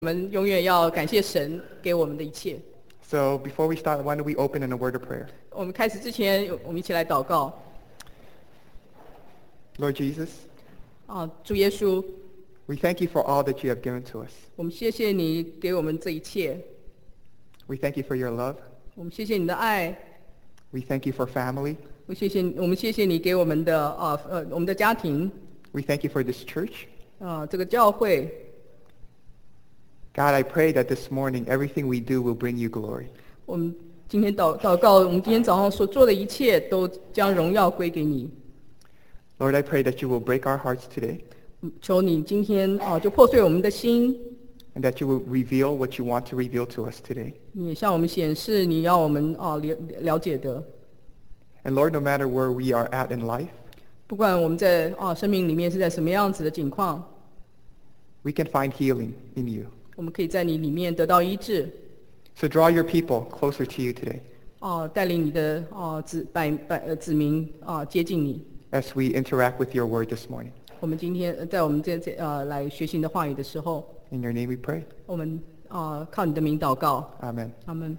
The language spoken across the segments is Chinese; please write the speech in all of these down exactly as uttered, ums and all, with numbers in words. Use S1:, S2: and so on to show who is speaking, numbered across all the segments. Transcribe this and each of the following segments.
S1: 我们永远要感谢神给我们的一切。
S2: So before we start, why don't we open in a word of prayer?
S1: 我们开始之前，我们一起来祷告。
S2: Lord Jesus,
S1: 啊，主耶稣，
S2: we thank you for all that you have given to us.
S1: 我们谢谢你给我们这一切，
S2: We thank you for your love.
S1: 我们谢谢你的爱，
S2: We thank you for family.
S1: 我谢谢我们谢谢你给我们的啊呃我们的家庭
S2: We thank you for this church.
S1: 啊这个教会。
S2: God, I pray that this morning everything we do will bring you glory.
S1: 我们今天祷祷告，我们今天早上所做的一切都将荣耀归给你。
S2: Lord, I pray that you will break our hearts today
S1: 求你今天啊就破碎我们的心，
S2: and that you will reveal what you want to reveal to us today.
S1: 你也向我们显示你要我们啊了了解的。
S2: And Lord, no matter where we are at in life,
S1: 不管我们在啊生命里面是在什么样子的境况，
S2: we can find healing in you.
S1: 我们可以在你里面得到医治。
S2: So draw your people closer to you today
S1: 啊，带领你的啊子百百呃子民啊接近你。
S2: as we interact with your word this morning.
S1: 我们今天呃在我们这这呃来学习你的话语的时候，
S2: In your name we pray.
S1: 我们啊靠你的名祷告。
S2: Amen.
S1: 阿门。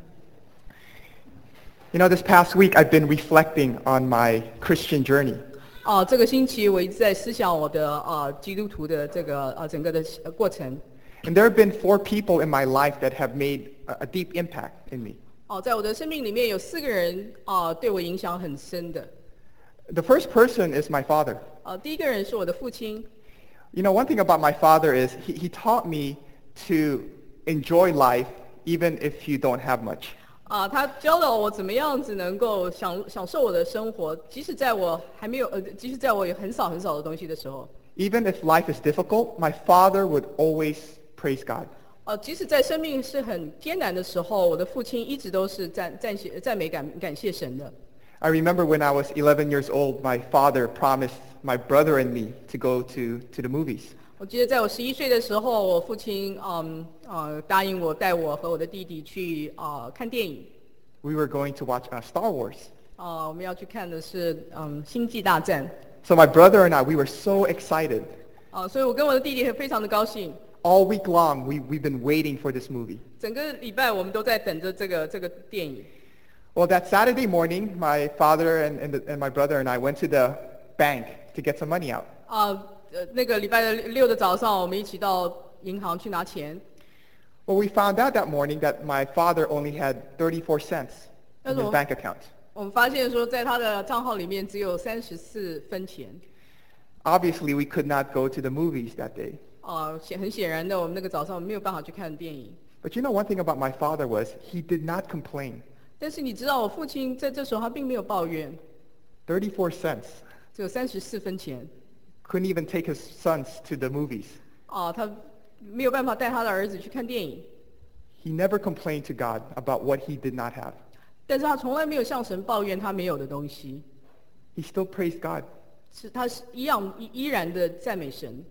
S2: You know, this past week I've been reflecting on my Christian journey.
S1: 啊，这个星期我一直在思想我的啊基督徒的这个啊整个的呃过程。
S2: And there have been four people in my life that have made a, a deep impact in me.
S1: 哦，在我的生命里面有四个人啊对我影响很深的。
S2: The first person is my father.
S1: 啊，第一个人是我的父亲。
S2: You know, one thing about my father is he, he taught me to enjoy life even if you don't have much.
S1: 啊，他教导我怎么样子能够享享受我的生活，即使在我还没有呃，即使在我有很少很少的东西的时候。
S2: Even if life is difficult, my father would always praise God.
S1: 呃，即使在生命是很艰难的时候，我的父亲一直都是赞赞谢赞美感感谢神的。
S2: I remember when I was eleven years old, my father promised my brother and me to go to, to the movies.
S1: 我记得在我十一岁的时候，我父亲嗯呃答应我带我和我的弟弟去呃看电影。
S2: We were going to watch uh, Star Wars.
S1: 啊、我们要去看的是嗯星际大战。
S2: So my brother and I, we were so excited.
S1: 啊、所以我跟我的弟弟非常的高興。
S2: All week long, we, we've been waiting for this movie.
S1: 整个礼拜我们都在等着这个这个电影。
S2: Well, that Saturday morning, my father and, and, the, and my brother and I went to the bank to get some money out.
S1: 啊、呃，那个礼拜的六的早上，我们一起到银行去拿钱。
S2: Well, we found out that morning that my father only had thirty-four cents in his
S1: Hello.
S2: bank account.
S1: 我们发现说，在他的账号里面只有三十四分钱。
S2: Obviously, we could not go to the movies that day.
S1: 啊、显很显然的，我们那个早上没有办法去看电影。
S2: But you know, one thing about my father was he did not complain.
S1: 但是你知道，我父亲在这时候他并没有抱怨，
S2: thirty-four cents.
S1: 只有三十四分钱。
S2: Couldn't even take his sons to the movies.
S1: 啊、他没有办法带他的儿子去看电影，
S2: He never complained to God about what he did not have.
S1: 但是他从来没有向神抱怨他没有的东西，
S2: He still praised God.
S1: 是他是一样依依然的赞美神。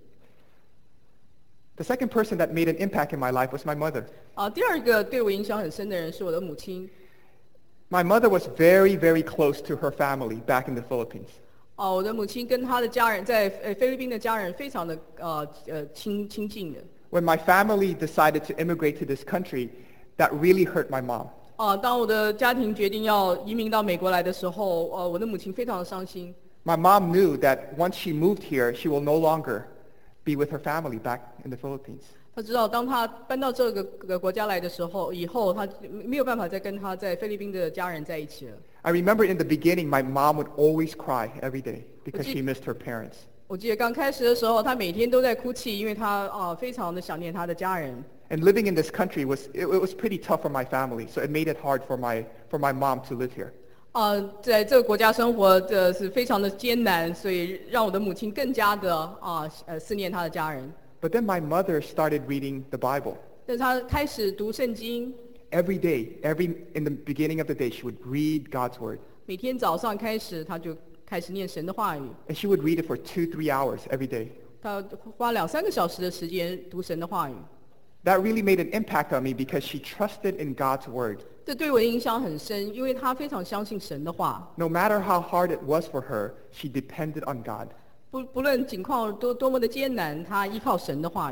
S2: The second person that made an impact in my life was my mother.
S1: 啊、第二个对我影响很深的人是我的母亲。
S2: My mother was very, very close to her family back in the Philippines.
S1: 哦，我的母亲跟她的家人在呃菲律宾的家人非常的呃呃亲亲近的。
S2: When my family decided to immigrate to this country, that really hurt my mom.
S1: 啊，当我的家庭决定要移民到美国来的时候，呃，我的母亲非常的伤心。
S2: My mom knew that once she moved here, she will no longer be with her family back in the Philippines.
S1: 她知道，当她搬到这个个国家来的时候，以后她没有办法再跟她在菲律宾的家人在一起了。
S2: I remember in the beginning, my mom would always cry every day because
S1: Would you-
S2: she missed her parents.
S1: 我记得刚开始的时候，她每天都在哭泣，因为她啊、非常的想念她的家人。
S2: And living in this country was it, it was pretty tough for my family, so it made it hard for my for my mom to live here.
S1: 啊、在这个国家生活的是非常的艰难，所以让我的母亲更加的啊呃思念她的家人。
S2: But then my mother started reading the Bible.
S1: 但是她开始读圣经，
S2: Every day, every in the beginning of the day, she would read God's word.
S1: 每天早上开始，她就开始念神的话语。
S2: And she would read it for two, three hours every day.
S1: 她花两三个小时的时间读神的话语，
S2: That really made an impact on me because she trusted in God's word.
S1: 这对我的影响很深，因为她非常相信神的话。
S2: No matter how hard it was for her, she depended on God.
S1: 不不论境况多多么的艰难，她依靠神的话语。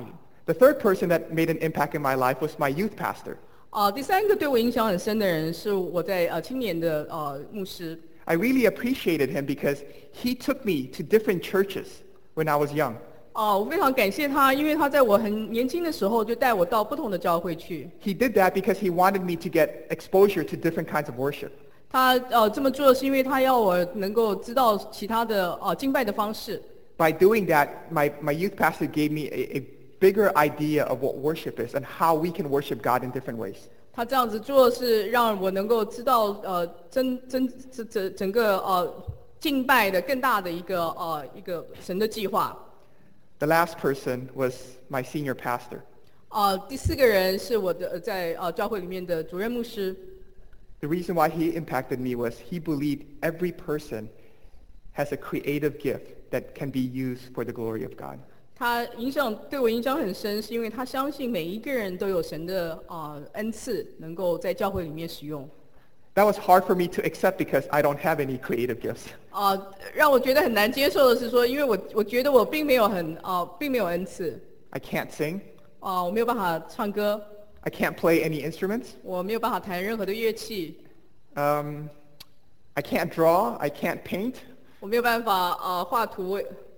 S2: The third person that made an impact in my life was my youth pastor.
S1: 啊、第三个对我影响很深的人是我在呃青年的呃牧师。
S2: I really appreciated him because he took me to different churches when I was young.
S1: 哦、我非常感谢他，因为他在我很年轻的时候就带我到不同的教会去。
S2: He did that because he wanted me to get exposure to different kinds of worship.
S1: 他呃这么做是因为他要我能够知道其他的呃敬拜的方式。
S2: By doing that, my, my youth pastor gave me a, a bigger idea of what worship is and how we can worship God in different ways.
S1: 他这样子做是让我能够知道呃真真这这整个呃敬拜的更大的一个呃一个神的计划。
S2: The last person was my senior pastor.
S1: 呃，第四个人是我的呃在呃教会里面的主任牧师。
S2: The reason why he impacted me was he believed every person has a creative gift that can be used for the glory of God.
S1: 他影响对我影响很深，是因为他相信每一个人都有神的呃恩赐，能够在教会里面使用。
S2: That was hard for me to accept because I don't have any creative gifts.
S1: 啊、让我觉得很难接受的是说，因为我我觉得我并没有很啊、并没有恩赐。
S2: I can't sing.
S1: 啊、我没有办法唱歌，
S2: I can't play any instruments.
S1: 我没有办法弹任何的乐器，
S2: Um, I can't draw. I can't paint.
S1: 我没有办法啊、画图。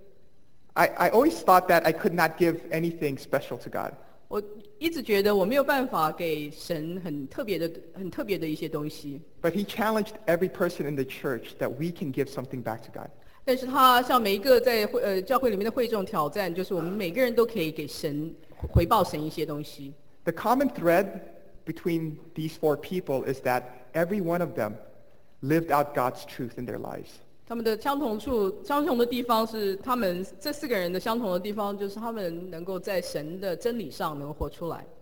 S2: I, I always thought that I could not give anything special to God.
S1: 我一直觉得我没有办法给神很特别的、很特别的一些东西。
S2: But he challenged every person in the church that we can give something back to God.
S1: 但是他向每一个在会呃教会里面的会众挑战，就是我们每个人都可以给神回报神一些东西。
S2: The common thread between these four people is that every one of them lived out God's truth in their lives.
S1: 他们的相同处、相同的地方是，他们这四个人的相同的地方，就是他们能够在神的真理上能够活出来。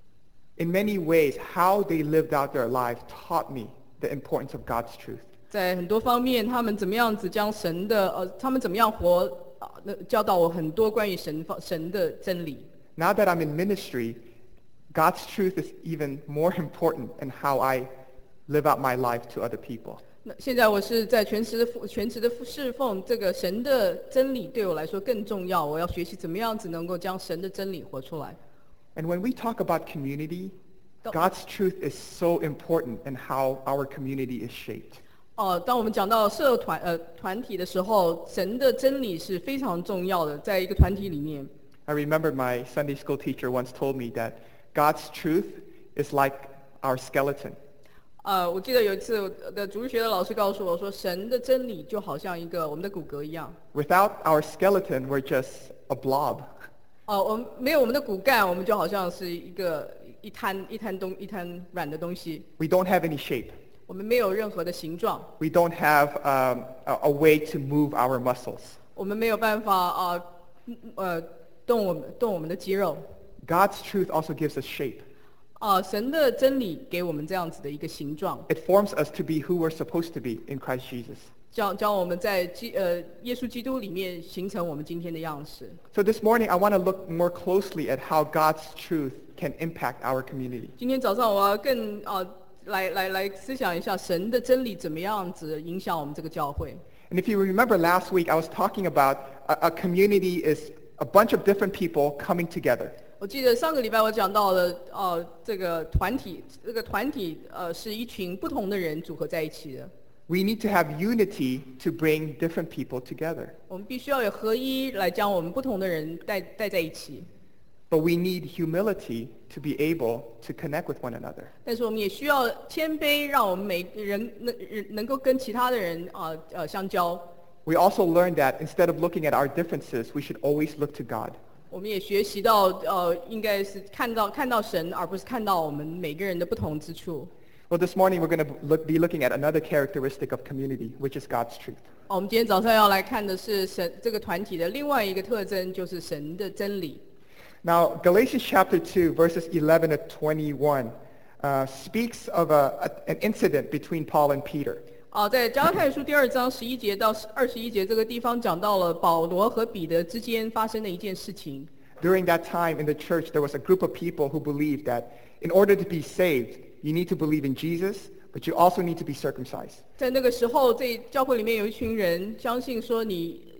S2: In many ways, how they lived out their lives taught me the importance of God's truth.
S1: 在很多方面，他们怎么样子将神的呃，他们怎么样活啊，那教导我很多关于神方神的真理。
S2: Now that I'm in ministry, God's truth is even more important in how I live out my life to other people.
S1: 那现在我是在全职的服全职的侍奉，这个神的真理对我来说更重要。我要学习怎么样子能够将神的真理活出来。
S2: And when we talk about community,
S1: Don't-
S2: God's truth is so important in how our community is shaped.
S1: 哦、当我们讲到社团呃团体的时候，神的真理是非常重要的，在一个团体里面。
S2: I remember my Sunday school teacher once told me that God's truth is like our skeleton.
S1: 呃，我记得有一次我的主日学的老师告诉我说，神的真理就好像一个我们的骨骼一样。
S2: Without our skeleton, we're just a blob.
S1: 哦、我们没有我们的骨干，我们就好像是一个一滩一滩东一滩软的东西，
S2: We don't have any shape.
S1: 我们没有任何的形状，
S2: We don't have um, a, a way to move our muscles.
S1: 我们没有办法啊呃动我们动我们的肌肉。
S2: God's truth also gives us shape.
S1: 啊、神的真理给我们这样子的一个形状，
S2: It forms us to be who we're supposed to be in Christ Jesus.
S1: 教教我们在基呃耶稣基督里面形成我们今天的样式。
S2: So this morning, I want to look more closely at how God's truth can impact our community.
S1: 今天早上我要更啊、来来来思想一下神的真理怎么样子影响我们这个教会。
S2: And if you remember last week, I was talking about a, a community is a bunch of different people coming together.
S1: 我记得上个礼拜我讲到了，呃，这个团体，这个团体，呃，是一群不同的人组合在一起的。
S2: We need to have unity to bring different people together.
S1: 我们必须要有合一，来将我们不同的人带带在一起。
S2: But we need humility to be able to connect with one another.
S1: 但是我们也需要谦卑，让我们每个人能能够跟其他的人啊呃，呃相交。
S2: We also learned that instead of looking at our differences, we should always look to God.
S1: 我们也学习到，呃，应该是看到看到神，而不是看到我们每个人的不同之处。
S2: Well, this morning we're going to look, be looking at another characteristic of community, which is God's truth.
S1: 哦我们今天早上要来看的是神这个团体的另外一个特征，就是神的真理。
S2: Now, Galatians chapter two, verses eleven to twenty-one, uh, speaks of a, a, an incident between Paul and Peter.
S1: 啊，在加拉太书第二章十一节到二十一节这个地方讲到了保罗和彼得之间发生的一件事情。
S2: During that time in the church, there was a group of people who believed that in order to be saved, you need to believe in Jesus, but you also need to be circumcised.
S1: 在那个时候，在教会里面有一群人相信说，你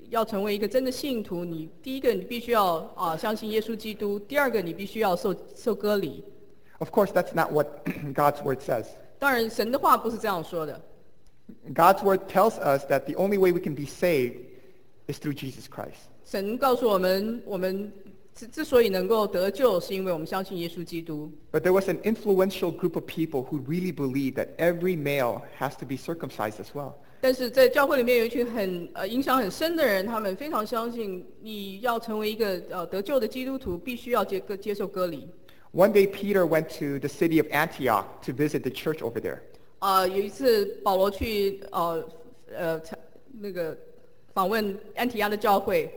S1: 要成为一个真的信徒，你第一个你必须要啊、相信耶稣基督，第二个你必须要受受割礼。
S2: Of course, that's not what God's word says.
S1: 当然，神的话不是这样说的。
S2: God's word tells us that the only way we can be saved is through Jesus Christ.
S1: 神告诉我们，我们之之所以能够得救，是因为我们相信耶稣基督。
S2: But there was an influential group of people who really believed that every male has to be circumcised as well.
S1: 但是在教会里面有一群很呃影响很深的人，他们非常相信，你要成为一个呃得救的基督徒，必须要接接受割礼。
S2: One day, Peter went to the city of Antioch to visit the church over there.
S1: 啊、有一次保罗去呃呃那个访问安提亚的教会。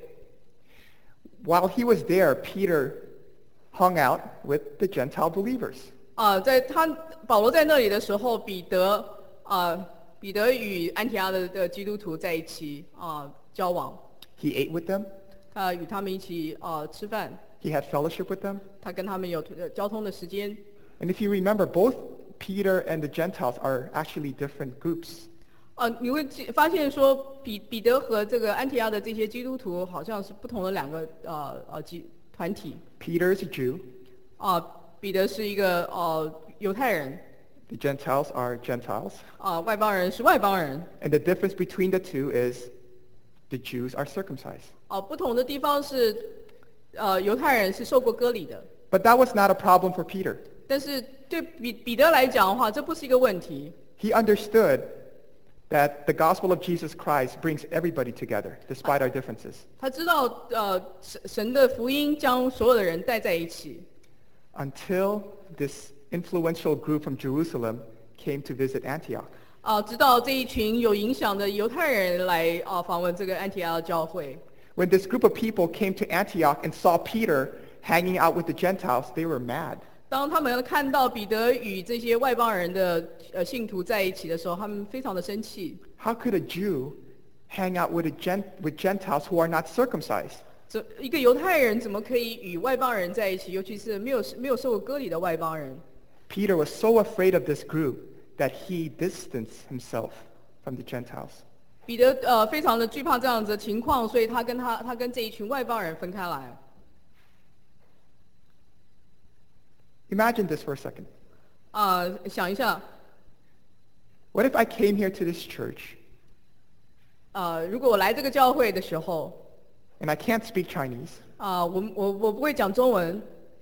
S2: While he was there, Peter hung out with the Gentile believers.
S1: 啊、在他保罗在那里的时候，彼得啊、彼得与安提亚的的基督徒在一起啊、交往，
S2: He ate with them.
S1: 他与他们一起啊、吃饭，
S2: He had fellowship with them.
S1: 他跟他们有呃交通的时间。
S2: And if you remember, both Peter and the Gentiles are actually different groups.
S1: 啊、你会记发现说彼彼得和这个安提亚的这些基督徒好像是不同的两个呃呃基团体。
S2: Peter is a Jew.
S1: 啊、彼得是一个呃犹太人，
S2: The Gentiles are Gentiles.
S1: 啊、外邦人是外邦人。
S2: And the difference between the two is the Jews are circumcised.
S1: 啊、不同的地方是，呃，犹太人是受过割礼的，
S2: But that was not a problem for Peter.
S1: 但是对彼彼得来讲的话，这不是一个问题。
S2: He understood that the gospel of Jesus Christ brings everybody together, despite our differences.
S1: 他知道，呃，神神的福音将所有的人带在一起，
S2: Until this influential group from Jerusalem came to visit Antioch.
S1: 啊、直到这一群有影响的犹太人来啊、访问这个安提阿的教会。
S2: When this group of people came to Antioch and saw Peter hanging out with the Gentiles, they were mad.
S1: 当他们看到彼得与这些外邦人的呃信徒在一起的时候，他们非常的生气。
S2: How could a Jew hang out with, a Gent- with Gentiles who are not circumcised?
S1: 这一个犹太人怎么可以与外邦人在一起？尤其是没有没有受过割礼的外邦人。
S2: Peter was so afraid of this group that he distanced himself from the Gentiles.
S1: 彼得呃非常的惧怕这样子的情况，所以他跟他他跟这一群外邦人分开来。
S2: Imagine this for a second.
S1: 啊、想一下，
S2: What if I came here to this church
S1: 呃，如果我来这个教会的时候，
S2: and I can't speak Chinese,
S1: 啊、我我我不会讲中文，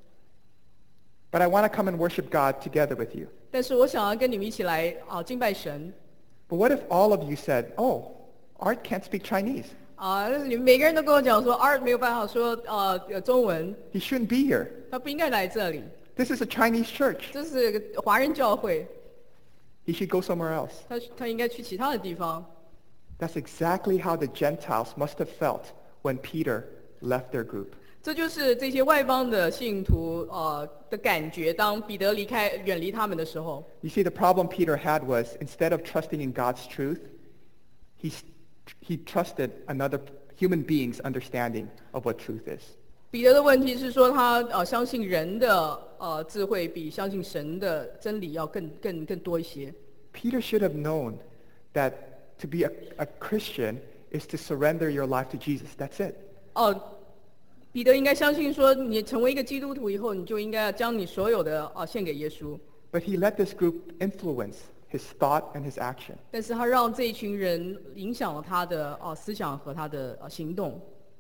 S2: but I want to come and worship God together with you?
S1: 但是我想要跟你们一起来啊、敬拜神。
S2: But what if all of you said, oh, Art can't speak Chinese.
S1: 啊、但是你们每个人都跟我讲说，Art 没有办法说呃呃中文，
S2: He shouldn't be here.
S1: 他不应该来这里，
S2: This is a Chinese church.
S1: 这是个华人教会，
S2: He should go somewhere else.
S1: 他他应该去其他的地方。
S2: That's exactly how the Gentiles must have felt when Peter left their group.
S1: 这就是这些外邦的信徒呃的感觉，当彼得离开远离他们的时候。
S2: You see, the problem Peter had was instead of trusting in God's truth, he, he trusted another human being's understanding of what truth is.
S1: 彼得的问题是说他呃相信人的呃智慧比相信神的真理要更更更多一些。
S2: Peter should have known that to be a, a Christian is to surrender your life to Jesus. That's it.
S1: 哦、彼得应该相信说，你成为一个基督徒以后，你就应该要将你所有的呃献给耶稣。
S2: But he let this group influence his thought and his action.
S1: 但是他让这一群人影响了他的呃思想和他的呃行动。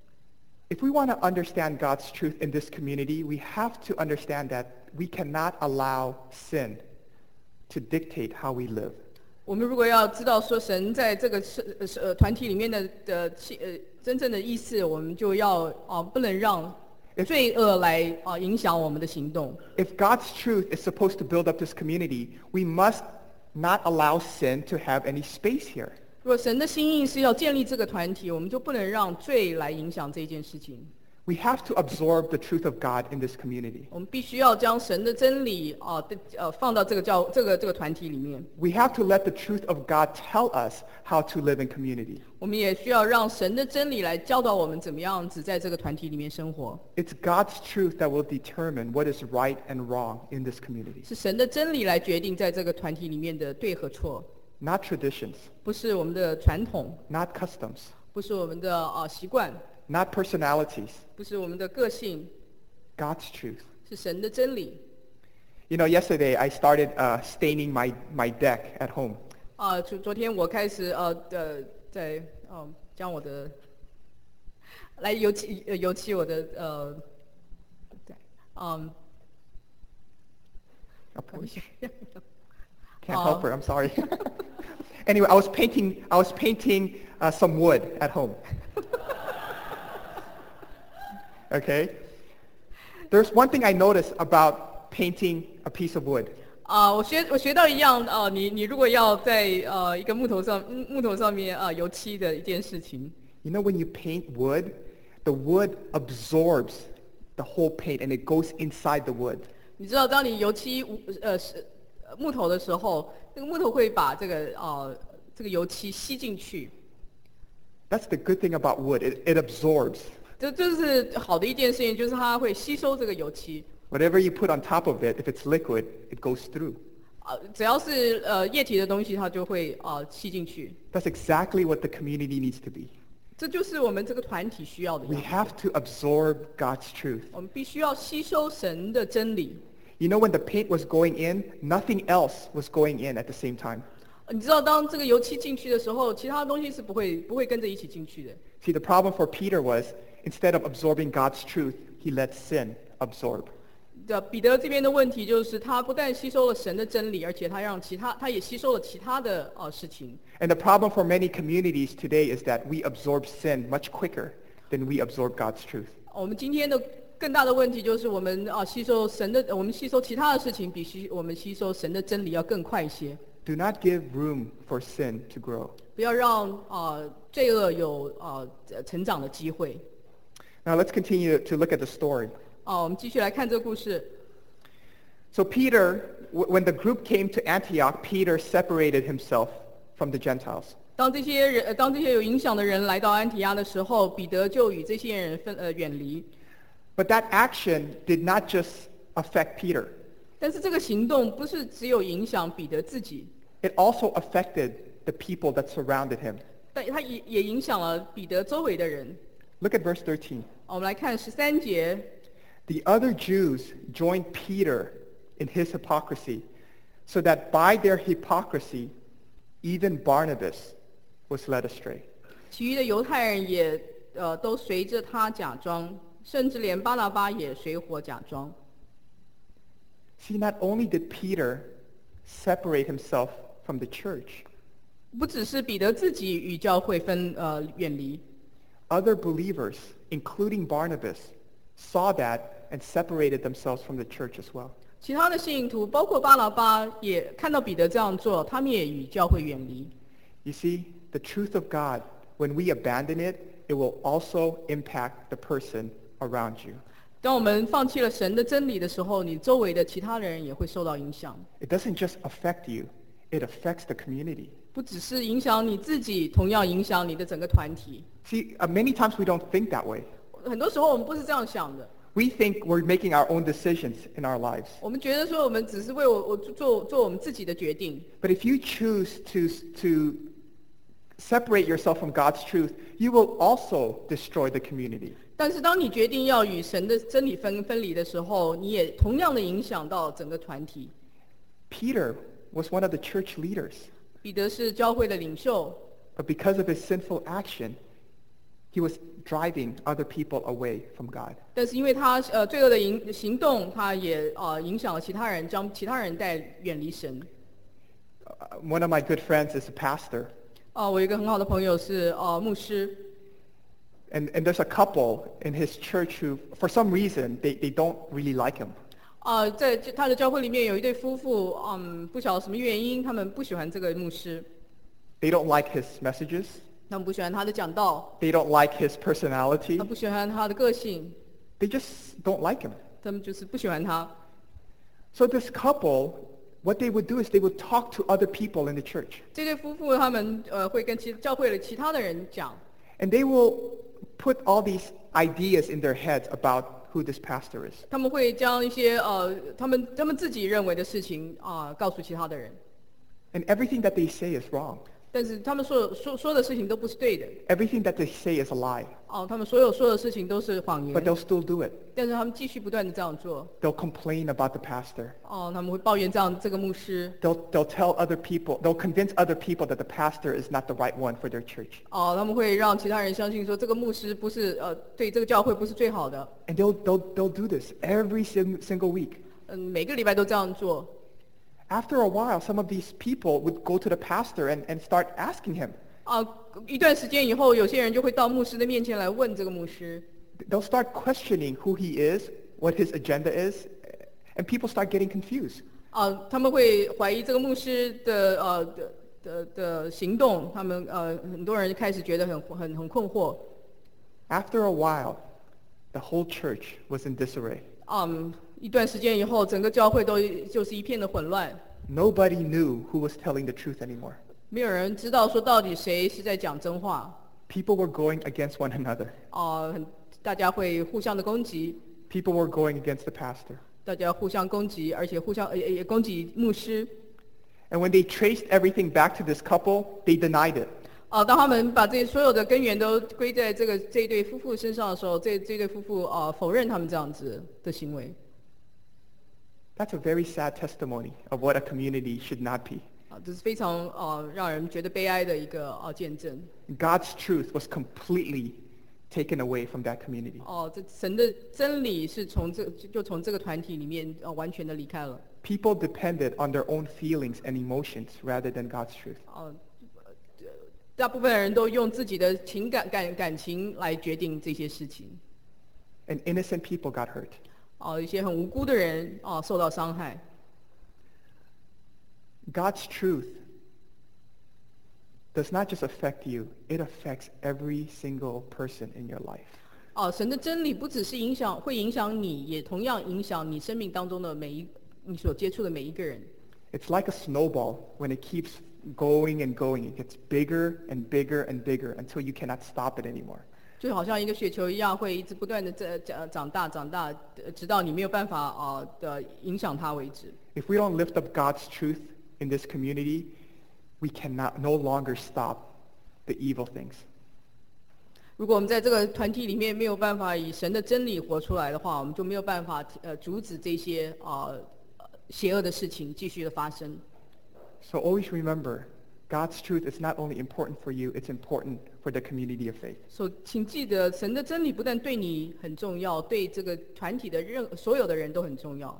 S2: If we want to understand God's truth in this community, we have to understand that we cannot allow sin to dictate how we live.
S1: 我们如果要知道说神在这个社呃团体里面的的呃真正的意思，我们就要啊、呃、不能让罪恶来啊、呃影响我们的行动。
S2: If God's truth is supposed to build up this community, we must not allow sin to have any space here.
S1: 如果神的心意是要建立这个团体，我们就不能让罪来影响这件事情。
S2: We have to absorb the truth of God in this community.
S1: 我们必须要将神的真理啊的呃放到这个教这个这个团体里面。
S2: We have to let the truth of God tell us how to live in community.
S1: 我们也需要让神的真理来教导我们怎么样子在这个团体里面生活。
S2: It's God's truth that will determine what is right and wrong in this community,
S1: 是神的真理来决定在这个团体里面的对和错，
S2: not traditions,
S1: 不是我们的传统，
S2: not customs,
S1: 不是我们的啊习惯，
S2: not personalities,
S1: 不是我们的个性，
S2: God's truth.
S1: 是神的真理。
S2: You know, yesterday I started uh, staining my, my deck at home.
S1: 啊，昨昨天我开始呃呃在嗯将我的来油漆呃油漆我的呃嗯
S2: Can't help her, I'm sorry. Anyway, I was painting, I was painting uh, some wood at home. Okay? There's one thing I noticed about painting a piece of wood.
S1: 啊，我学我学到一样啊，你你如果要在呃一个木头上嗯木头上面啊油漆的一件事情，
S2: You know, when you paint wood, the wood absorbs the whole paint and it goes inside the wood.
S1: 你知道当你油漆呃是呃木头的时候，那个木头会把这个呃这个油漆吸进去，
S2: That's the good thing about wood. It, it absorbs.
S1: 这这是好的一件事情，就是它会吸收这个油漆。
S2: Whatever you put on top of it, if it's liquid, it goes through.
S1: 啊，只要是呃液体的东西，它就会啊吸进去。
S2: That's exactly what the community needs to be.
S1: 这就是我们这个团体需要的
S2: We
S1: 样子。
S2: have to absorb God's truth.
S1: 我们必须要吸收神的真理。
S2: You know, when the paint was going in, nothing else was going in at the same time.
S1: 你知道，当这个油漆进去的时候，其他的东西是不会不会跟着一起进去的。
S2: See, the problem for Peter was, instead of absorbing God's truth, he let sin absorb.
S1: 的彼得这边的问题就是，他不但吸收了神的真理，而且他让其他，他也吸收了其他的呃事情。
S2: And the problem for many communities today is that we absorb sin much quicker than we absorb God's truth.
S1: 我们今天的更大的问题就是，我们啊吸收神的，我们吸收其他的事情，比吸我们吸收神的真理要更快一些。
S2: Do not give room for sin to grow.
S1: 不要让啊罪恶有啊成长的机会。
S2: Now let's continue to look at the story.
S1: 啊，我们继续来看这个故事。
S2: So Peter, w- when the group came to Antioch, Peter separated himself from the Gentiles.
S1: 当这些人，呃当这些有影响的人来到安提亚的时候，彼得就与这些人分呃远离。
S2: But that action did not just affect Peter.
S1: 但是这个行动不是只有影响彼得自己，
S2: It also affected the people that surrounded him.
S1: 但他也也影响了彼得周围的人。
S2: Look at verse thirteen.
S1: 我们来看十三节，
S2: The other Jews joined Peter in his hypocrisy, so that by their hypocrisy, even Barnabas was led astray.
S1: 其余的犹太人也呃都随着他假装，甚至连巴拿巴也随伙假装。
S2: See, not only did Peter separate himself from the church,
S1: 不只是彼得自己与教会分呃远离，
S2: other believers, including Barnabas, saw that and separated themselves from the church as well.
S1: 其他的信徒，包括巴拿巴，也看到彼得这样做，他们也与教会远离。
S2: You see, the truth of God, when we abandon it, it will also impact the person around you.
S1: 当我们放弃了神的真理的时候，你周围的其他人也会受到影响。
S2: It doesn't just affect you, it affects the community.
S1: 不只是影响你自己，同样影响你的整个团体。
S2: See, uh, many times we don't think that way.
S1: 很多时候我们不是这样想的，
S2: We think we're making our own decisions in our lives.
S1: 我们觉得说我们只是为我我做做我们自己的决定。
S2: But if you choose to, to separate yourself from God's truth, you will also destroy the community.
S1: 但是当你决定要与神的真理分分离的时候，你也同样的影响到整个团体。
S2: Peter was one of the church leaders,
S1: 彼得是教会的领袖，
S2: but because of his sinful action, he was driving other people away from God.
S1: 但是因为他呃罪恶的行行动，他也呃影响了其他人，将其他人带远离神。
S2: Uh, one of my good friends is a pastor,
S1: 啊、我有一个很好的朋友是呃牧师，
S2: and, and there's a couple in his church who, for some reason, they, they don't really like him.
S1: 啊、在他的教会里面有一对夫妇，嗯，不晓得什么原因，他们不喜欢这个牧师，
S2: They don't like his messages.
S1: 他们不喜欢他的讲道，
S2: They don't like his personality.
S1: 他不喜欢他的个性，
S2: They just don't like him.
S1: 他们就是不喜欢他。
S2: So this couple, what they would do is they would talk to other people in the church.
S1: 这对夫妇他们呃会跟其教会的其他的人讲，
S2: And they will put all these ideas in their heads about who this pastor is.
S1: 他们会将一些呃他们他们自己认为的事情啊、告诉其他的人，
S2: And everything that they say is wrong.
S1: 但是他们所有说说的事情都不是对的。
S2: Everything that they say is a lie,
S1: 哦，他们所有说的事情都是谎
S2: but
S1: 言，
S2: they'll still do it.
S1: 但是他们继续不断的这样做。
S2: They'll complain about the pastor.
S1: 哦，他们会抱怨这样这个牧师。
S2: They'll, they'll tell other people, they'll convince other people that the pastor is not the right one for their church.
S1: 哦，他们会让其他人相信说这个牧师不是呃对这个教会不是最好的。
S2: And they'll, they'll, they'll do this every sing- single week.
S1: 嗯，每个礼拜都这样做。
S2: After a while, some of these people would go to the pastor and, and start asking him.
S1: 啊，一段时间以后，有些人就会到牧师的面前来问这个牧师。
S2: They'll start questioning who he is, what his agenda is, and people start getting confused.
S1: 啊，他们会怀疑这个牧师的呃的的的行动，他们呃很多人开始觉得很很很困惑。
S2: After a while, the whole church was in disarray.
S1: 嗯，一段时间以后，整个教会都就是一片的混乱，
S2: Nobody knew who was telling the truth anymore.
S1: 没有人知道说到底谁是在讲真话。
S2: People were going against one another.
S1: 啊，很大家会互相的攻击，
S2: People were going against the pastor.
S1: 大家互相攻击，而且互相也也攻击牧师。
S2: And when they traced everything back to this couple, they denied it.
S1: 啊，当他们把这所有的根源都归在这个这一对夫妇身上的时候，这这对夫妇啊否认他们这样子的行为。
S2: That's a very sad testimony of what a community should not be.
S1: 啊，这是非常呃让人觉得悲哀的一个呃见证。
S2: God's truth was completely taken away from that community.
S1: 哦，这神的真理是从这就就从这个团体里面呃完全的离开了。
S2: People depended on their own feelings and emotions rather than God's truth.
S1: 哦，呃大部分的人都用自己的情感感感情来决定这些事情。
S2: And innocent people got hurt.
S1: 哦，一些很无辜的人哦受到伤害。
S2: God's truth does not just affect you, it affects every single person in your life.
S1: 哦，神的真理不只是影响会影响你，也同样影响你生命当中的每一你所接触的每一个人。
S2: It's like a snowball. When it keeps going and going, it gets bigger and bigger and bigger until you cannot stop it anymore.
S1: 就好像一个雪球一样，会一直不断的在长长大长大，呃直到你没有办法啊的影响它为止。
S2: If we don't lift up God's truth in this community, we cannot no longer stop the evil things.
S1: 如果我们在这个团体里面没有办法以神的真理活出来的话，我们就没有办法呃阻止这些啊、呃、邪恶的事情继续的发生。
S2: So always remember, God's truth is not only important for you, it's important for the community of faith.
S1: 所以请记得，神的真理不但对你很重要，对这个团体的任所有的人都很重要。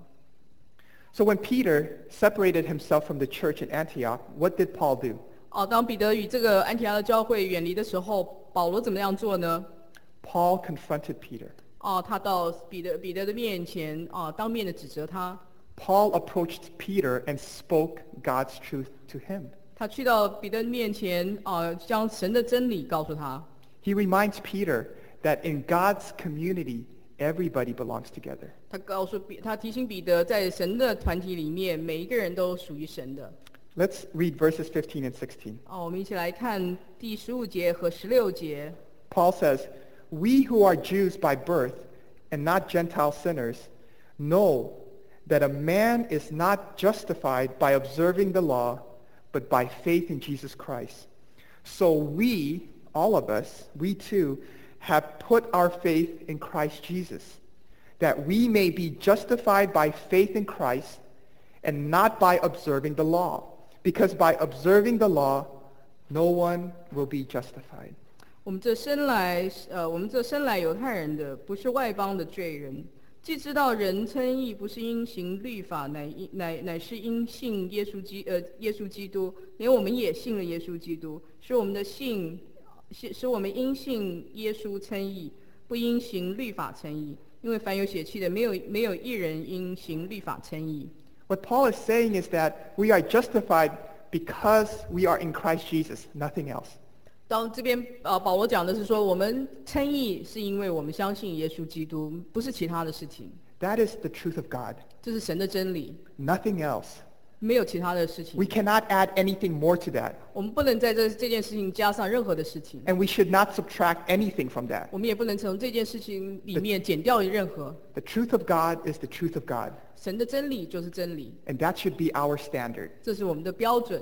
S2: So when Peter separated himself from the church in Antioch, what did Paul do?
S1: 哦，当彼得与这个安提阿的教会远离的时候，保罗怎么样做呢？
S2: Paul confronted Peter.
S1: 哦，他到彼得彼得的面前，啊，当面的指责他。
S2: Paul approached Peter and spoke God's truth to him.
S1: 他去到彼得面前，啊，将神的真理告诉他。
S2: He reminds Peter that in God's community, everybody belongs together.
S1: 他告诉彼，他提醒彼得，在神的团体里面，每一个人都属于神的。
S2: Let's read verses fifteen and sixteen.
S1: 哦，我们一起来看第十五节和十六节。
S2: Paul says, "We who are Jews by birth and not Gentile sinners know that a man is not justified by observing the law, but by faith in Jesus Christ. So we, all of us, we too, have put our faith in Christ Jesus, that we may be justified by faith in Christ and not by observing the law. Because by observing the law, no one will be justified."
S1: 我们这生来，呃，我们这生来犹太人的，不是外邦的罪人。既知道人称义不是因行律法，乃因乃乃是因信耶稣基呃耶稣基督，连我们也信了耶稣基督，使我们的信，使使我们因信耶稣称义，不因行律法称义。因为凡有血气的，没有没有一人因行律法称义。
S2: What Paul is saying is that we are justified because we are in Christ Jesus, nothing else.
S1: 当这边呃保罗讲的是说，我们称义是因为我们相信耶稣基督，不是其他的事情。
S2: That is the truth of God,
S1: 这是神的真理，
S2: nothing else.
S1: 没有其他的事情
S2: We。cannot add anything more to that,
S1: 我们不能在这这件事情加上任何的事情，
S2: and we should not subtract anything from that.
S1: 我们也不能从这件事情里面减掉任何。
S2: The truth of God is the truth of God,
S1: 神的真理就是真理，
S2: and that should be our standard.
S1: 这是我们的标准。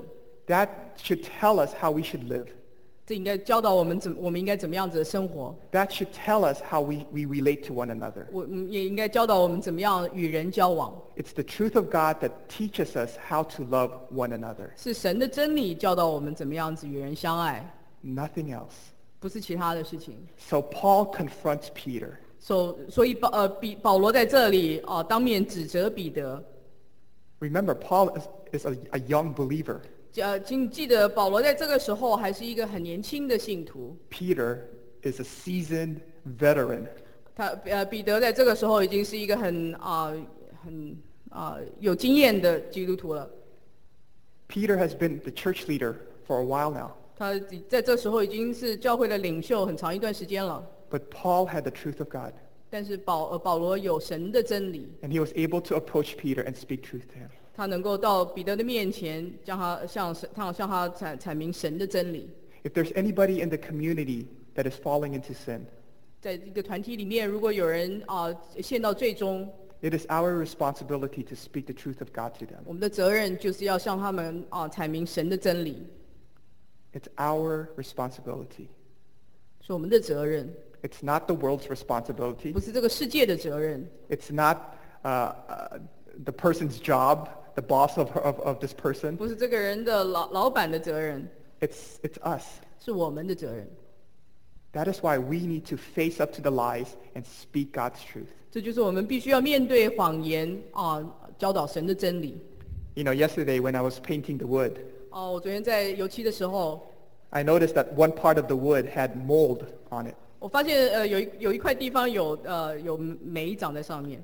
S2: That should tell us how we should live.
S1: 这应该教导我们怎我们应该怎么样子的生活。
S2: That should tell us how we, we relate to one another.
S1: 我嗯也应该教导我们怎么样与人交往。
S2: It's the truth of God that teaches us how to love one another.
S1: 是神的真理教导我们怎么样子与人相爱，
S2: Nothing else.
S1: 不是其他的事情。
S2: So Paul confronts Peter.
S1: 所所以保呃比保罗在这里啊、当面指责彼得。
S2: Remember, Paul is, is a, a young believer.
S1: 呃，请记得保罗在这个时候还是一个很年轻的信徒。
S2: Peter is a seasoned veteran.
S1: 他呃彼得在这个时候已经是一个很啊、很啊、有经验的基督徒了。
S2: Peter has been the church leader for a while now.
S1: 他在这时候已经是教会的领袖很长一段时间了。
S2: But Paul had the truth of God.
S1: 但是保呃保罗有神的真理，
S2: And he was able to approach Peter and speak truth to him.
S1: 他能够到彼得的面前，将他向神，他向他阐阐明神的真理。
S2: If there's anybody in the community that is falling into sin,
S1: 在这个团体里面，如果有人啊、陷到最终，
S2: it is our responsibility to speak the truth of God to them.
S1: 我们的责任就是要向他们啊、阐明神的真理，
S2: It's our responsibility.
S1: 是我们的责任，
S2: It's not the world's responsibility.
S1: 不是这个世界的责任，
S2: It's not uh, uh, the person's job, the boss of, of, of this person.
S1: 不是这个人的老老板的责任，
S2: It's, it's us.
S1: 是我们的责任。
S2: That is why we need to face up to the lies and speak God's truth.
S1: 这就是我们必须要面对谎言啊、教导神的真理。
S2: You know, yesterday when I was painting the wood,
S1: 哦、我昨天在油漆的时候，
S2: I noticed that one part of the wood had mold on it.
S1: 我发现呃有一有一块地方有呃有霉长在上面。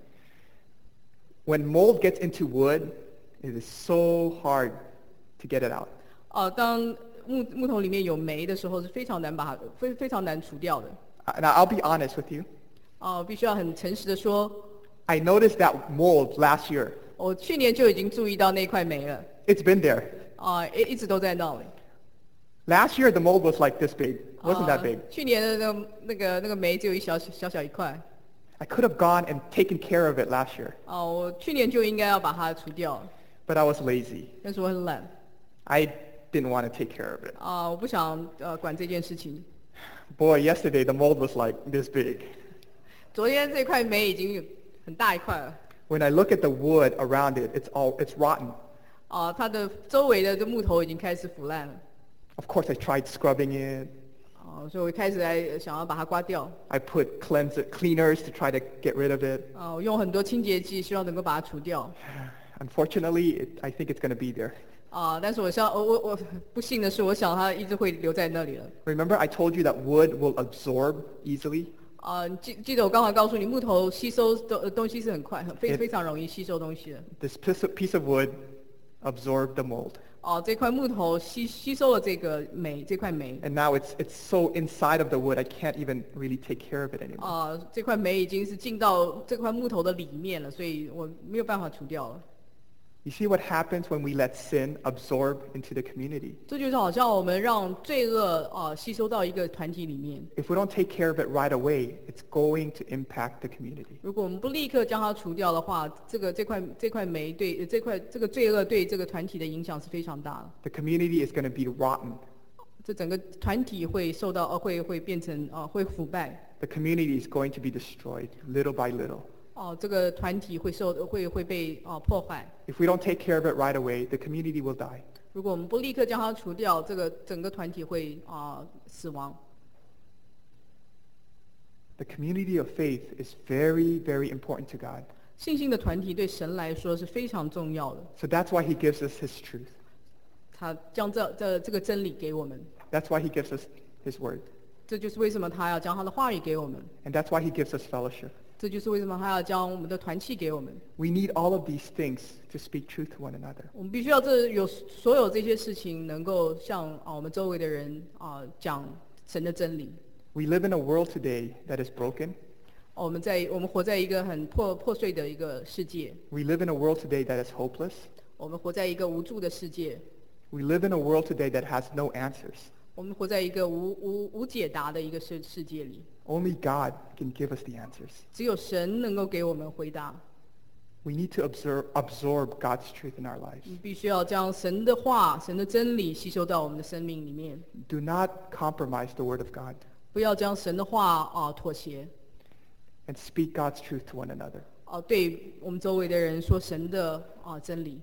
S2: When mold gets into wood, it is so hard to get it out.
S1: 哦、当木木头里面有霉的时候，是非常难把它非非常难除掉的。
S2: Uh, Now, I'll be honest with you.
S1: 哦、必须要很诚实的说，
S2: I noticed that mold last year.
S1: 我去年就已经注意到那块霉了，
S2: It's been there.
S1: 啊、一一直都在那里。
S2: Last year, the mold was like this big. Wasn't
S1: 啊
S2: that big?
S1: 去年的那个那个那个霉只有一小小小一块。
S2: I could have gone and taken care of it last year,
S1: 哦、我去年就应该要把它除掉，
S2: but I was lazy.
S1: 但是我很懒。
S2: I didn't want to take care of it.
S1: 啊、我不想呃管这件事情。
S2: Boy, yesterday the mold was like this big.
S1: 昨天这块霉已经有很大一块了。
S2: When I look at the wood around it, it's all it's rotten.
S1: 啊、它的周围的这木头已经开始腐烂了。
S2: Of course, I tried scrubbing it.
S1: 哦、所以我开始来想要把它刮掉。
S2: I put cleanse cleaners to try to get rid of it.
S1: 啊、我用很多清洁剂，希望能够把它除掉。
S2: Unfortunately, it, I think it's going to be there.
S1: 啊、但是我想，我我我不幸的是，我想它一直会留在那里了。
S2: Remember, I told you that wood will absorb easily.
S1: 啊、记记得我刚才告诉你，木头吸收的东西是很快，很非
S2: It-
S1: 非常容易吸收东西的。
S2: This piece of, piece of wood absorbed the mold,
S1: 哦、这块木头吸吸收了这个霉，这块霉。
S2: and now it's it's so inside of the wood, I can't even really take care of it anymore.
S1: 啊、这块霉已经是进到这块木头的里面了，所以我没有办法除掉了。
S2: You see what happens when we let sin absorb into the community?
S1: 这就是好像我们让罪恶啊、吸收到一个团体里面。
S2: If we don't take care of it right away, it's going to impact the community.
S1: 如果我们不立刻将它除掉的话，这个这块这块霉对呃这块这个罪恶对这个团体的影响是非常大的。
S2: The community is going to be rotten.
S1: 这整个团体会受到呃会会变成呃会腐败。
S2: The community is going to be destroyed little by little.
S1: 哦、这个团体会受会会被啊、破坏。
S2: If we don't take care of it right away, the community will die.
S1: 如果我们不立刻将它除掉，这个整个团体会啊、死亡。
S2: The community of faith is very, very important to God.
S1: 信心的团体对神来说是非常重要的，
S2: So that's why he gives us his truth.
S1: 他将这这这个真理给我们，
S2: That's why he gives us his word.
S1: 这就是为什么他要将他的话语给我们，
S2: And that's why he gives us fellowship.
S1: 这就是为什么他要将我们的团契给我们。
S2: We need all of these things to speak truth to one another.
S1: 我们必须要这有所有这些事情能够向啊我们周围的人啊讲神的真理。
S2: We live in a world today that is broken.
S1: 我们在我们活在一个很破破碎的一个世界，
S2: We live in a world today that is hopeless.
S1: 我们活在一个无助的世界，
S2: We live in a world today that has no answers.
S1: 我们活在一个无无无解答的一个世世界里。
S2: Only God can give us the answers.
S1: 只有神能够给我们回答。
S2: We need to absorb, absorb God's truth in our lives.
S1: 你必须要将神的话、神的真理吸收到我们的生命里面，
S2: Do not compromise the word of God
S1: 不要将神的话啊妥协，
S2: and speak God's truth to one another.
S1: 啊对我们周围的人说神的啊真理。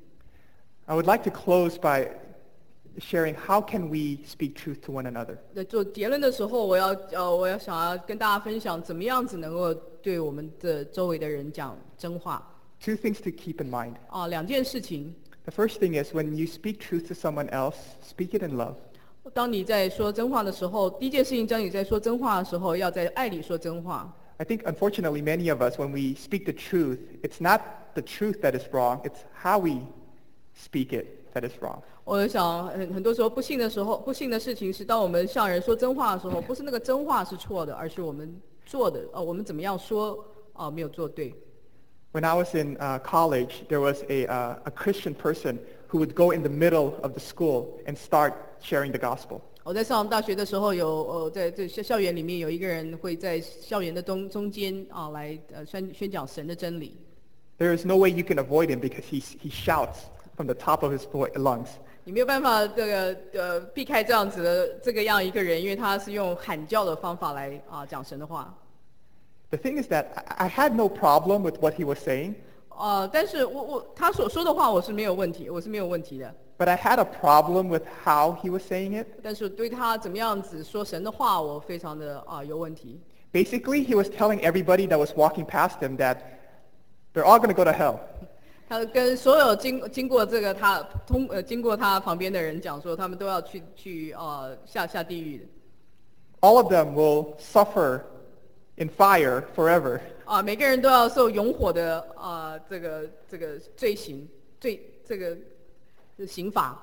S2: I would like to close by sharing how can we speak truth to one another.
S1: 在做结论的时候，我要呃我要想要跟大家分享，怎么样子能够对我们的周围的人讲真话。
S2: Two things to keep in mind.
S1: 啊，两件事情。
S2: The first thing is when you speak truth to someone else, speak it in love.
S1: 当你在说真话的时候，第一件事情，当你在说真话的时候，要在爱里说真话。
S2: I think unfortunately many of us, when we speak the truth, it's not the truth that is wrong, it's how we speak it that is wrong.
S1: 我想很很多时候不幸的时候，不幸的事情是，当我们向人说真话的时候，不是那个真话是错的，而是我们做的，呃，我们怎么样说，啊、没有做对。
S2: When I was in uh, college, there was a, uh, a Christian person who would go in the middle of the school and start sharing the gospel.
S1: 我在上大学的时候有，呃，在这校校园里面有一个人会在校园的中中间啊来呃宣宣讲神的真理。
S2: There is no way you can avoid him because he, he shouts from the top of his vo- lungs.
S1: 你没有办法这个呃避开这样子的这个样一个人，因为他是用喊叫的方法来啊、讲神的话。
S2: The thing is that I, I had no problem with what he was saying,
S1: 呃，但是我我他所说的话我是没有问题，我是没有问题的。
S2: but I had a problem with how he was saying it.
S1: 但是对他怎么样子说神的话，我非常的啊、有问题。
S2: Basically, he was telling everybody that was walking past him that they're all going to go to hell.
S1: 他跟所有经经过这个他通呃经过他旁边的人讲说，他们都要去去呃下下地狱的。
S2: All of them will suffer in fire forever.
S1: 啊、每个人都要受永火的啊、这个这个罪行罪这个刑罚。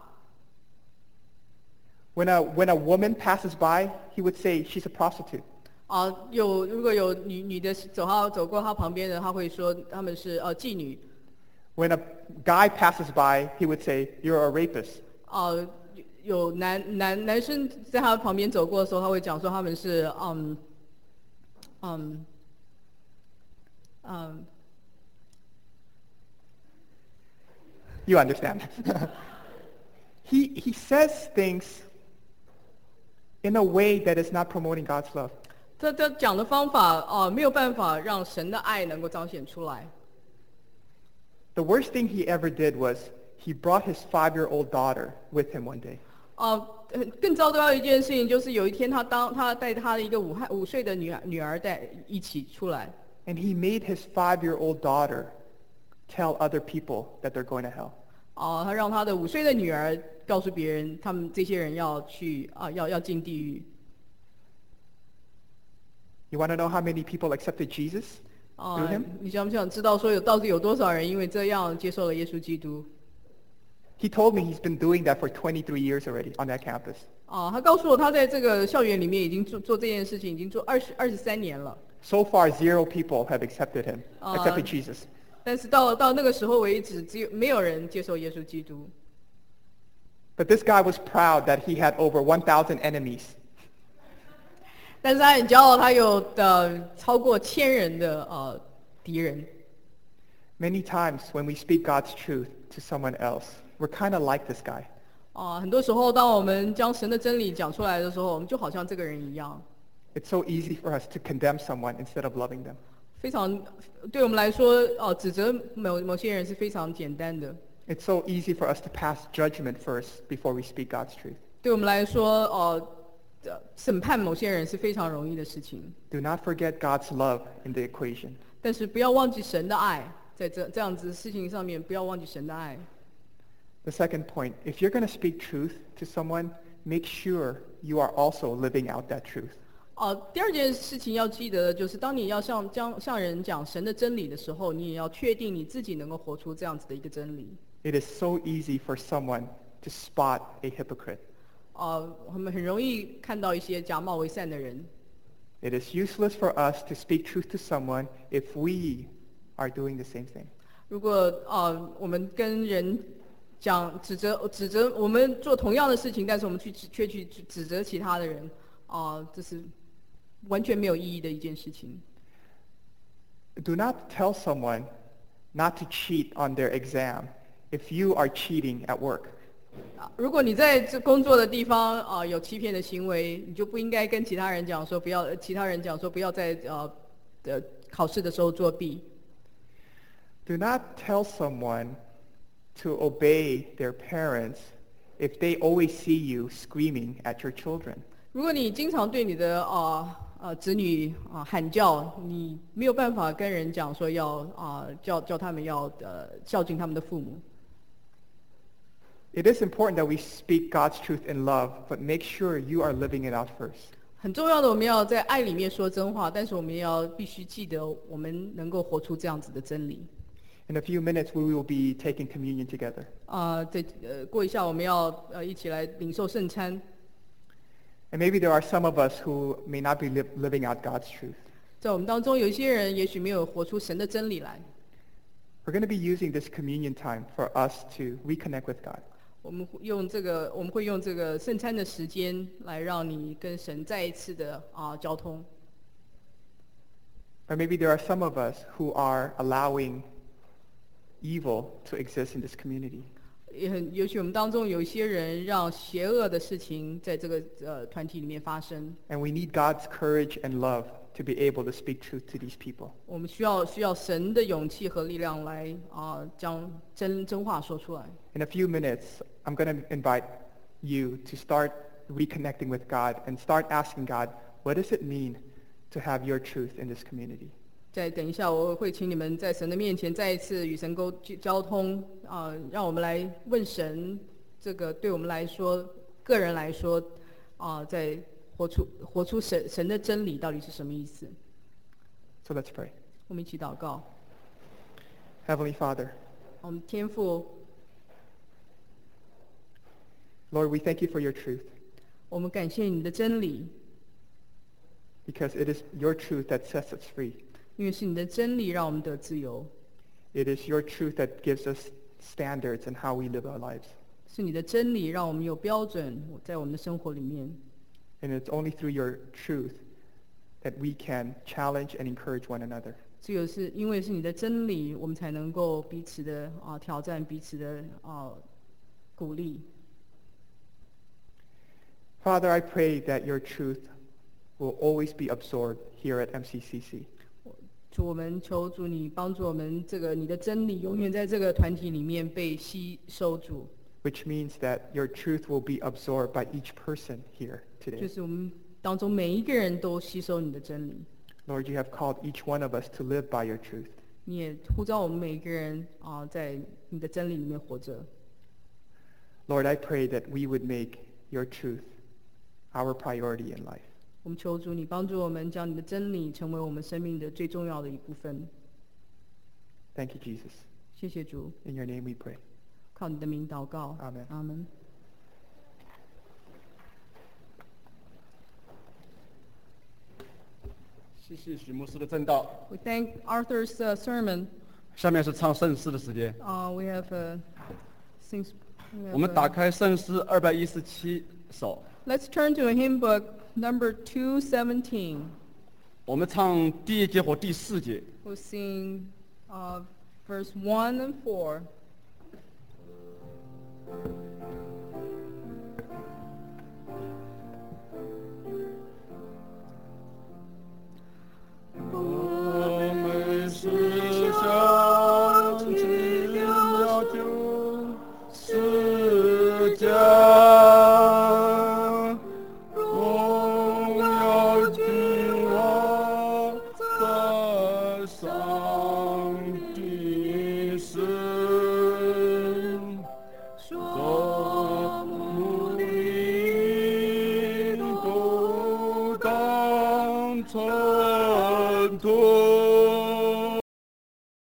S2: When a, when a woman passes by, he would say she's a prostitute.
S1: 啊、有如果有女女的走他走过他旁边的，他会说他们是呃妓女。
S2: When a guy passes by, he would say, you're a rapist.
S1: 啊、有有男男男生在他旁边走过的时候，他会讲说他们是嗯嗯嗯
S2: You understand. he, he says things in a way that is not promoting God's love.
S1: 他他讲的方法啊、没有办法让神的爱能够彰显出来。
S2: The worst thing he ever did was he brought his five-year-old daughter with him one day.
S1: 啊、呃更糟糕的一件事情就是有一天他当他带他的一个五害五岁的女儿女儿带一起出来，
S2: And he made his five-year-old daughter tell other people that they're going to hell.
S1: 啊、他让他的五岁的女儿告诉别人，他们这些人要去啊、要要进地狱。
S2: You want to know how many people accepted Jesus
S1: 啊、
S2: through him?
S1: 你想不想知道说有到底有多少人因为这样接受了耶稣基督？
S2: He told me he's been doing that for twenty-three years already on that campus.
S1: 啊、他告诉我他在这个校园里面已经做做这件事情已经做二十二十三年了，
S2: So far, zero people have accepted him,
S1: Uh,
S2: accepted Jesus.
S1: 但是到到那个时候为止，只有没有人接受耶稣基督。
S2: But this guy was proud that he had over one thousand enemies.
S1: 但是他很骄傲，他有的超过千人的呃敌人。
S2: Many times when we speak God's truth to someone else, we're kind of like this guy.
S1: 啊、很多时候，当我们将神的真理讲出来的时候，我们就好像这个人一样，
S2: It's so easy for us to condemn someone instead of loving them.
S1: 非常对我们来说，哦、指责某某些人是非常简单的。
S2: It's so easy for us to pass judgment first before we speak God's truth.
S1: 对我们来说，哦、呃审判某些人是非常容易的事情。
S2: Do not forget God's love in the equation.
S1: 但是不要忘记神的爱，在这这样子的事情上面，不要忘记神的爱。
S2: The second point, if you're going to speak truth to someone, make sure you are also living out that truth.
S1: 哦、第二件事情要记得的就是，当你要向将向人讲神的真理的时候，你也要确定你自己能够活出这样子的一个真理。
S2: It is so easy for someone to spot a hypocrite.
S1: 呃，我们很容易看到一些假冒为善的人。
S2: It is useless for us to speak truth to someone if we are doing the same thing.
S1: 如果呃我们跟人讲指责指责我们做同样的事情，但是我们去指却去指指责其他的人，啊、这是完全没有意义的一件事情。
S2: Do not tell someone not to cheat on their exam if you are cheating at work.
S1: 啊如果你在这工作的地方啊、有欺骗的行为，你就不应该跟其他人讲说不要，其他人讲说不要在呃的考试的时候作弊。
S2: Do not tell someone to obey their parents if they always see you screaming at your children.
S1: 如果你经常对你的啊呃子女啊、喊叫，你没有办法跟人讲说要啊、叫叫他们要呃孝敬他们的父母。
S2: It is important that we speak God's truth in love, but make sure you are living it out first.
S1: 很重要的，我们要在爱里面说真话，但是我们也要必须记得，我们能够活出这样子的真理。
S2: In a few minutes, we will be taking communion together.
S1: 啊、对，呃，过一下我们要呃一起来领受圣餐。
S2: And maybe there are some of us who may not be li- living out God's truth.
S1: 在我们当中，有一些人也许没有活出神的真理来。
S2: We're going to be using this communion time for us to reconnect with God.
S1: 我们会用这个，我们会用这个圣餐的时间来让你跟神再一次的啊、交通。
S2: Or maybe there are some of us who are allowing evil to exist in this community.
S1: 也很，也许我们当中有一些人让邪恶的事情在这个呃团体里面发生。
S2: And we need God's courage and love to be able to speak truth to these people.
S1: 我们需要需要神的勇气和力量来啊、将真真话说出来。
S2: In a few minutes, I'm going to invite you to start reconnecting with God and start asking God, what does it mean to have your truth in this community?
S1: 再等一下，我会请你们在神的面前再一次与神沟交通啊、让我们来问神，这个对我们来说，个人来说啊、在活出活出神神的真理到底是什么意思？
S2: So let's pray.
S1: 我们一起祷告。
S2: Heavenly Father,
S1: 我们天父，
S2: Lord, we thank you for your truth,
S1: 我们感谢你的真理，
S2: because it is your truth that sets us free.
S1: 因为是你的真理让我们得自由，
S2: It is your truth that gives us standards in how we live our lives.
S1: 是你的真理让我们有标准在我们的生活里面。
S2: And it's only through your truth that we can challenge and encourage one another.
S1: 只有是因为是你的真理，我们才能够彼此的啊、挑战，彼此的啊、鼓励。
S2: Father, I pray that your truth will always be absorbed here at M C C C.
S1: 主，我们求主你帮助我们，这个你的真理永远在这个团体里面被吸收住，
S2: Which means that your truth will be absorbed by each person here
S1: 就
S2: today.
S1: 是我们当中每一个人都吸收你的真理。
S2: Lord, you have called each one of us to live by your truth.
S1: 你也呼召我们每一个人啊、在你的真理里面活着。
S2: Lord, I pray that we would make your truth our priority in life.
S1: 我们求主你帮助我们，将你的真理成为我们生命的最重要的一部分。
S2: Thank you, Jesus.
S1: 谢谢主，
S2: In your name we pray.
S1: 靠你的名祷告。
S2: Amen.
S1: 阿门。
S3: 谢谢许牧师的正道。
S1: We thank Arthur's uh, sermon.
S3: 下面是唱圣诗的时间。
S1: Uh, we have uh, sings. we have,
S3: 我们
S1: uh,
S3: 打开圣诗二百一十七首，
S1: Let's turn to a hymn book number two seventeen.
S3: 我们唱第一节或第四节。
S1: We'll sing uh, verse one and four.
S3: 我们是想起了救世家，荣耀君王在上帝身，说牧民都当成。